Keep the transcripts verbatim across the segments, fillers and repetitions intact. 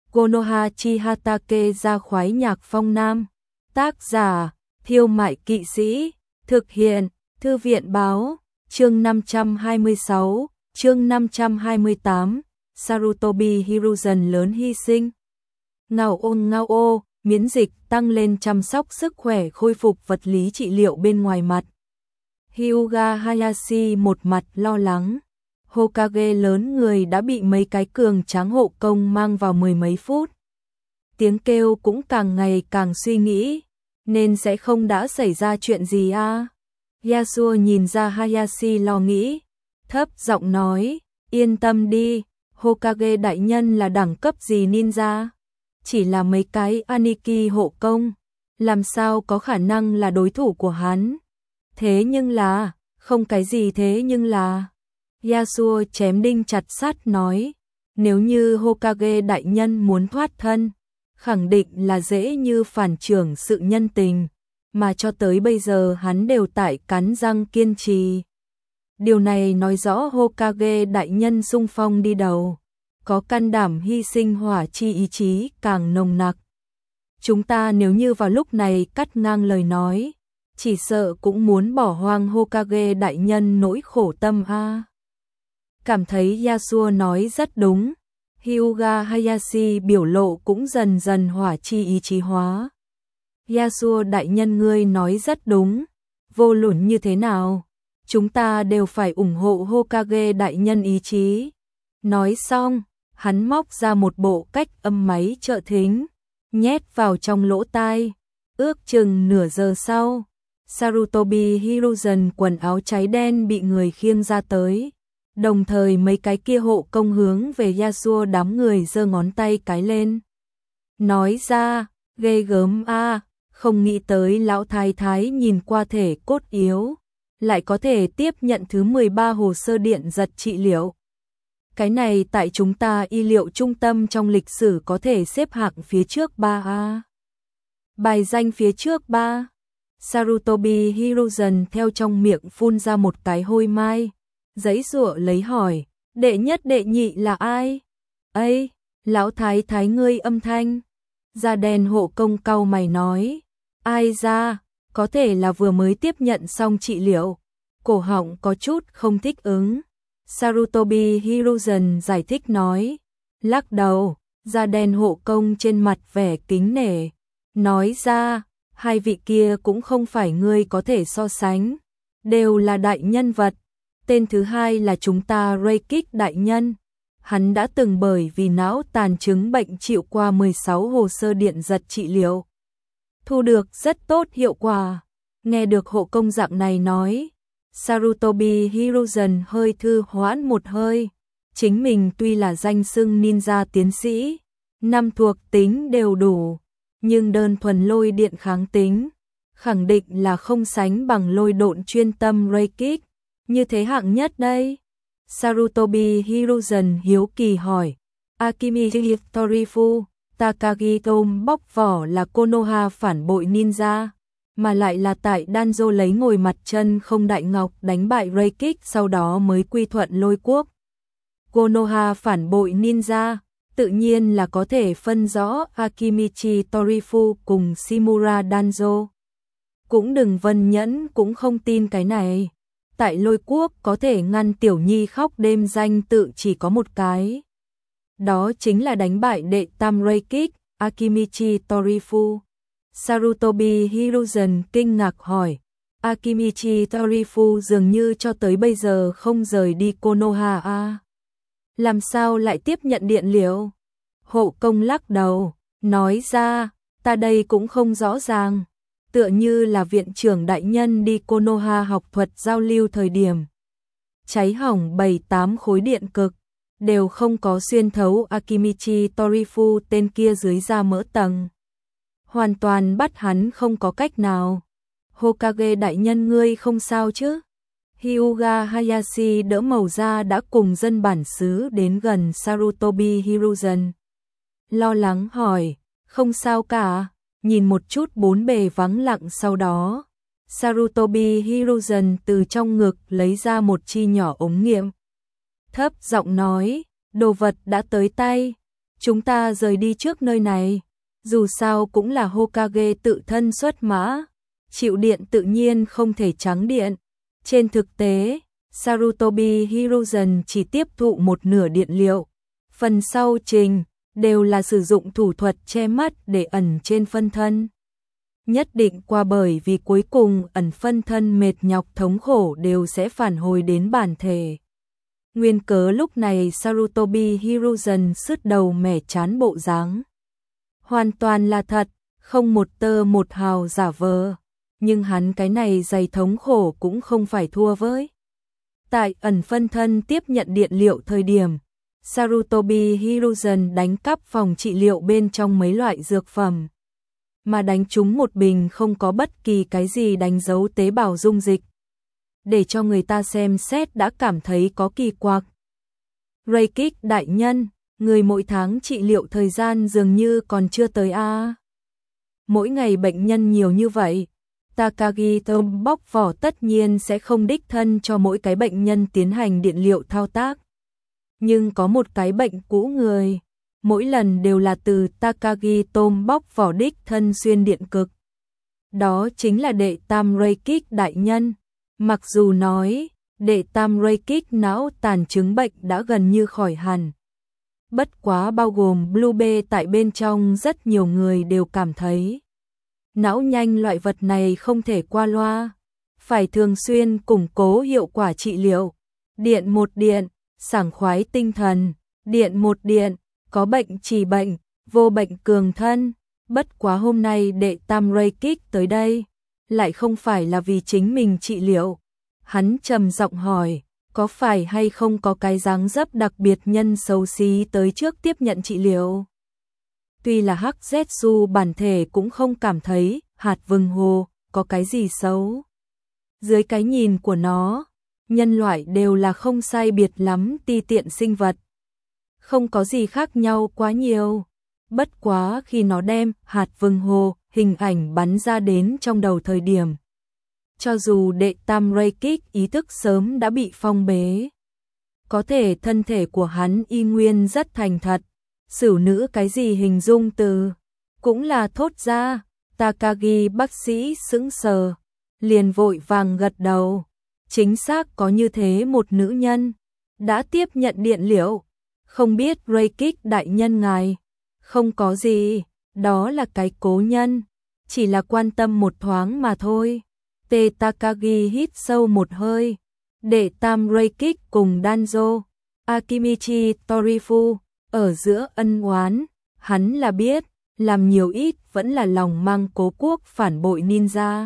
Konoha Chihatake ra khoái nhạc phong nam. Tác giả, Thiêu Mại Kỵ Sĩ. Thực hiện, Thư viện báo. Chương năm trăm hai mươi sáu, chương năm trăm hai mươi tám. Sarutobi Hiruzen lớn hy sinh. Ngao ôn ngao ô, miễn dịch tăng lên chăm sóc sức khỏe khôi phục vật lý trị liệu bên ngoài mặt. Hyuga Hayashi một mặt lo lắng. Hokage lớn người đã bị mấy cái cường tráng hộ công mang vào mười mấy phút. Tiếng kêu cũng càng ngày càng suy nghĩ, nên sẽ không đã xảy ra chuyện gì à? Yasuo nhìn ra Hayashi lo nghĩ, thấp giọng nói, yên tâm đi, Hokage đại nhân là đẳng cấp gì ninja? Chỉ là mấy cái Aniki hộ công, làm sao có khả năng là đối thủ của hắn? Thế nhưng là, không cái gì thế nhưng là... Yasuo chém đinh chặt sắt nói, nếu như Hokage đại nhân muốn thoát thân, khẳng định là dễ như phản trưởng sự nhân tình, mà cho tới bây giờ hắn đều tại cắn răng kiên trì. Điều này nói rõ Hokage đại nhân xung phong đi đầu, có can đảm hy sinh hỏa chi ý chí càng nồng nặc. Chúng ta nếu như vào lúc này cắt ngang lời nói, chỉ sợ cũng muốn bỏ hoang Hokage đại nhân nỗi khổ tâm a. Cảm thấy Yasuo nói rất đúng, Hyuga Hayashi biểu lộ cũng dần dần hỏa chi ý chí hóa. Yasuo đại nhân ngươi nói rất đúng, vô luận như thế nào, chúng ta đều phải ủng hộ Hokage đại nhân ý chí. Nói xong, hắn móc ra một bộ cách âm máy trợ thính, nhét vào trong lỗ tai. Ước chừng nửa giờ sau, Sarutobi Hiruzen quần áo cháy đen bị người khiêng ra tới. Đồng thời mấy cái kia hộ công hướng về Yasuo đám người giơ ngón tay cái lên. Nói ra, ghê gớm a, không nghĩ tới lão thái thái nhìn qua thể cốt yếu, lại có thể tiếp nhận thứ mười ba hồ sơ điện giật trị liệu. Cái này tại chúng ta y liệu trung tâm trong lịch sử có thể xếp hạng phía trước ba a. Bài danh phía trước ba. Sarutobi Hiruzen theo trong miệng phun ra một cái hôi mai. Giấy rụa lấy hỏi, đệ nhất đệ nhị là ai? Ây, lão thái thái ngươi âm thanh. Da đen hộ công cau mày nói, ai ra, có thể là vừa mới tiếp nhận xong trị liệu, cổ họng có chút không thích ứng. Sarutobi Hiruzen giải thích nói, lắc đầu, da đen hộ công trên mặt vẻ kính nể, nói ra, hai vị kia cũng không phải ngươi có thể so sánh, đều là đại nhân vật. Tên thứ hai là chúng ta Reikik đại nhân. Hắn đã từng bởi vì não tàn chứng bệnh chịu qua mười sáu hồ sơ điện giật trị liệu. Thu được rất tốt hiệu quả. Nghe được hộ công dạng này nói, Sarutobi Hiruzen hơi thư hoãn một hơi. Chính mình tuy là danh xưng ninja tiến sĩ, năm thuộc tính đều đủ, nhưng đơn thuần lôi điện kháng tính, khẳng định là không sánh bằng lôi độn chuyên tâm Reikik. Như thế hạng nhất đây? Sarutobi Hiruzen hiếu kỳ hỏi. Akimichi Torifu, Takagi Tom bóc vỏ là Konoha phản bội ninja, mà lại là tại Danzo lấy ngồi mặt chân không đại ngọc đánh bại Reikik sau đó mới quy thuận lôi quốc. Konoha phản bội ninja, tự nhiên là có thể phân rõ Akimichi Torifu cùng Shimura Danzo. Cũng đừng vân nhẫn cũng không tin cái này. Tại lôi quốc có thể ngăn tiểu nhi khóc đêm danh tự chỉ có một cái. Đó chính là đánh bại đệ tam Reikik, Akimichi Torifu. Sarutobi Hiruzen kinh ngạc hỏi, Akimichi Torifu dường như cho tới bây giờ không rời đi Konoha a. Làm sao lại tiếp nhận điện liệu? Hộ công lắc đầu, nói ra, ta đây cũng không rõ ràng. Tựa như là viện trưởng đại nhân đi Konoha học thuật giao lưu thời điểm. Cháy hỏng bảy tám khối điện cực, đều không có xuyên thấu Akimichi Torifu tên kia dưới da mỡ tầng. Hoàn toàn bắt hắn không có cách nào. Hokage đại nhân ngươi không sao chứ? Hyuga Hayashi đỡ màu da đã cùng dân bản xứ đến gần Sarutobi Hiruzen. Lo lắng hỏi, không sao cả. Nhìn một chút bốn bề vắng lặng sau đó, Sarutobi Hiruzen từ trong ngực lấy ra một chi nhỏ ống nghiệm. Thấp giọng nói, đồ vật đã tới tay, chúng ta rời đi trước nơi này. Dù sao cũng là Hokage tự thân xuất mã, chịu điện tự nhiên không thể trắng điện. Trên thực tế, Sarutobi Hiruzen chỉ tiếp thụ một nửa điện liệu. Phần sau trình đều là sử dụng thủ thuật che mắt để ẩn trên phân thân. Nhất định qua bởi vì cuối cùng ẩn phân thân mệt nhọc thống khổ đều sẽ phản hồi đến bản thể. Nguyên cớ lúc này Sarutobi Hiruzen sứt đầu mẻ chán bộ dáng. Hoàn toàn là thật, không một tơ một hào giả vờ. Nhưng hắn cái này dày thống khổ cũng không phải thua với. Tại ẩn phân thân tiếp nhận điện liệu thời điểm, Sarutobi Hiruzen đánh cắp phòng trị liệu bên trong mấy loại dược phẩm. Mà đánh trúng một bình không có bất kỳ cái gì đánh dấu tế bào dung dịch. Để cho người ta xem xét đã cảm thấy có kỳ quặc. Reikik đại nhân, người mỗi tháng trị liệu thời gian dường như còn chưa tới a. Mỗi ngày bệnh nhân nhiều như vậy, Takagi Tom bóc vỏ tất nhiên sẽ không đích thân cho mỗi cái bệnh nhân tiến hành điện liệu thao tác. Nhưng có một cái bệnh cũ người, mỗi lần đều là từ Takagi Tom bóc vỏ đích thân xuyên điện cực. Đó chính là đệ tam Reikik đại nhân. Mặc dù nói, đệ tam Reikik não tàn chứng bệnh đã gần như khỏi hẳn. Bất quá bao gồm Blue Bay tại bên trong rất nhiều người đều cảm thấy. Não nhanh loại vật này không thể qua loa. Phải thường xuyên củng cố hiệu quả trị liệu. Điện một điện, sảng khoái tinh thần. Điện một điện, có bệnh trị bệnh, vô bệnh cường thân. Bất quá hôm nay đệ tam Reikik tới đây. Lại không phải là vì chính mình trị liệu. Hắn trầm giọng hỏi, có phải hay không có cái dáng dấp đặc biệt nhân xấu xí tới trước tiếp nhận trị liệu? Tuy là Hắc Zetsu bản thể cũng không cảm thấy hạt vừng hồ có cái gì xấu. Dưới cái nhìn của nó, nhân loại đều là không sai biệt lắm ti tiện sinh vật. Không có gì khác nhau quá nhiều. Bất quá khi nó đem hạt vừng hồ hình ảnh bắn ra đến trong đầu thời điểm. Cho dù đệ tam Reikik ý thức sớm đã bị phong bế. Có thể thân thể của hắn y nguyên rất thành thật. Sử nữ cái gì hình dung từ. Cũng là thốt ra. Takagi bác sĩ sững sờ. Liền vội vàng gật đầu. Chính xác có như thế một nữ nhân. Đã tiếp nhận điện liệu. Không biết Reikik đại nhân ngài. Không có gì. Đó là cái cố nhân. Chỉ là quan tâm một thoáng mà thôi. Tê Takagi hít sâu một hơi. Đệ tam Reikik cùng Danzo, Akimichi Torifu, ở giữa ân oán, hắn là biết, làm nhiều ít vẫn là lòng mang cố quốc phản bội ninja.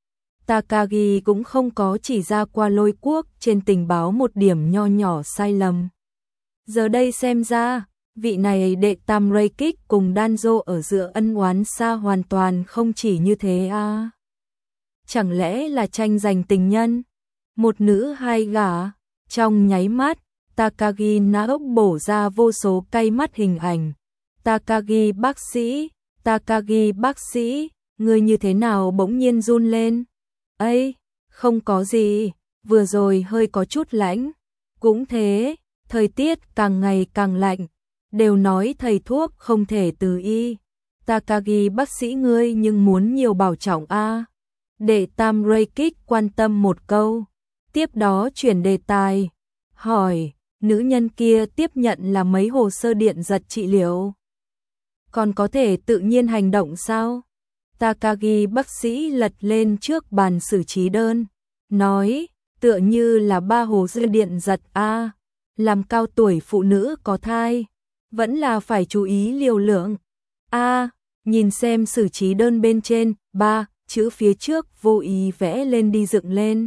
Takagi cũng không có chỉ ra qua lôi quốc trên tình báo một điểm nho nhỏ sai lầm. Giờ đây xem ra, vị này đệ tam Reikik cùng Danzo ở giữa ân oán xa hoàn toàn không chỉ như thế à. Chẳng lẽ là tranh giành tình nhân? Một nữ hai gả? Trong nháy mắt, Takagi não bổ ra vô số cay mắt hình ảnh. Takagi bác sĩ, Takagi bác sĩ, người như thế nào bỗng nhiên run lên? Ây, không có gì, vừa rồi hơi có chút lạnh. Cũng thế, thời tiết càng ngày càng lạnh, đều nói thầy thuốc không thể từ y. Takagi bác sĩ ngươi nhưng muốn nhiều bảo trọng a. Đệ tam Reikik quan tâm một câu, tiếp đó chuyển đề tài, hỏi, nữ nhân kia tiếp nhận là mấy hồ sơ điện giật trị liệu. Còn có thể tự nhiên hành động sao? Takagi bác sĩ lật lên trước bàn xử trí đơn, nói, tựa như là ba hồ sơ điện giật a, làm cao tuổi phụ nữ có thai, vẫn là phải chú ý liều lượng. A, nhìn xem xử trí đơn bên trên, ba chữ phía trước vô ý vẽ lên đi dựng lên.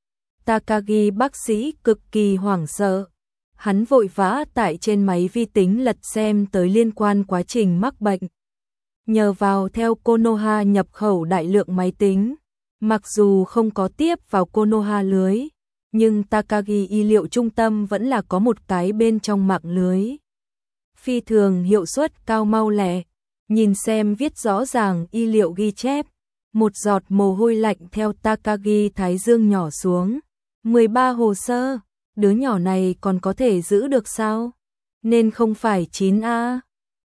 Takagi bác sĩ cực kỳ hoảng sợ. Hắn vội vã tại trên máy vi tính lật xem tới liên quan quá trình mắc bệnh. Nhờ vào theo Konoha nhập khẩu đại lượng máy tính. Mặc dù không có tiếp vào Konoha lưới, nhưng Takagi y liệu trung tâm vẫn là có một cái bên trong mạng lưới. Phi thường hiệu suất cao mau lẹ. Nhìn xem viết rõ ràng y liệu ghi chép. Một giọt mồ hôi lạnh theo Takagi thái dương nhỏ xuống. mười ba hồ sơ, đứa nhỏ này còn có thể giữ được sao? Nên không phải chín a.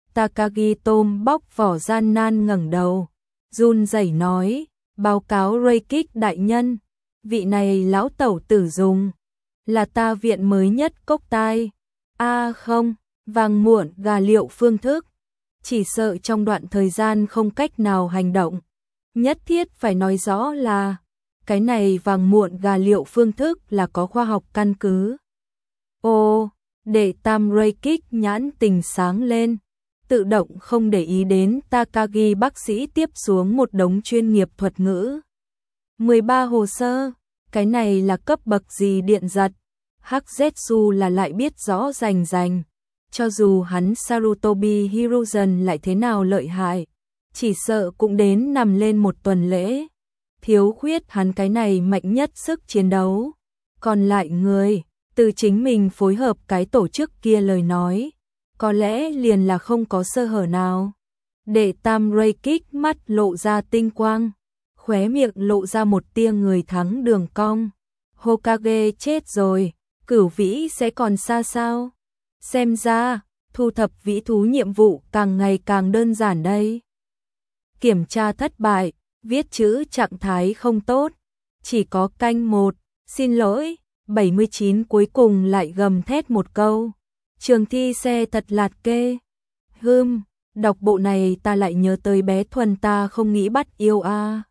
Takagi tôm bóc vỏ gian nan ngẩng đầu, run rẩy nói, báo cáo Reikik đại nhân, vị này lão tẩu tử dùng, là ta viện mới nhất cốc tai. A à không, vàng muộn gà liệu phương thức, chỉ sợ trong đoạn thời gian không cách nào hành động. Nhất thiết phải nói rõ là, cái này vàng muộn gà liệu phương thức là có khoa học căn cứ. Ô, để Tam Reikik nhãn tình sáng lên, tự động không để ý đến Takagi bác sĩ tiếp xuống một đống chuyên nghiệp thuật ngữ. mười ba hồ sơ, cái này là cấp bậc gì điện giật, Hắc Zetsu là lại biết rõ rành rành. Cho dù hắn Sarutobi Hiruzen lại thế nào lợi hại, chỉ sợ cũng đến nằm lên một tuần lễ. Thiếu khuyết hắn cái này mạnh nhất sức chiến đấu. Còn lại người, từ chính mình phối hợp cái tổ chức kia lời nói, có lẽ liền là không có sơ hở nào. Để Tam Reikik mắt lộ ra tinh quang, khóe miệng lộ ra một tia người thắng đường cong. Hokage chết rồi, cửu vĩ sẽ còn xa sao? Xem ra, thu thập vĩ thú nhiệm vụ càng ngày càng đơn giản đây. Kiểm tra thất bại, viết chữ trạng thái không tốt, chỉ có canh một, xin lỗi, bảy mươi chín cuối cùng lại gầm thét một câu. Trường thi xe thật lạt kê. Hưm, đọc bộ này ta lại nhớ tới bé Thuần ta không nghĩ bắt yêu a. À.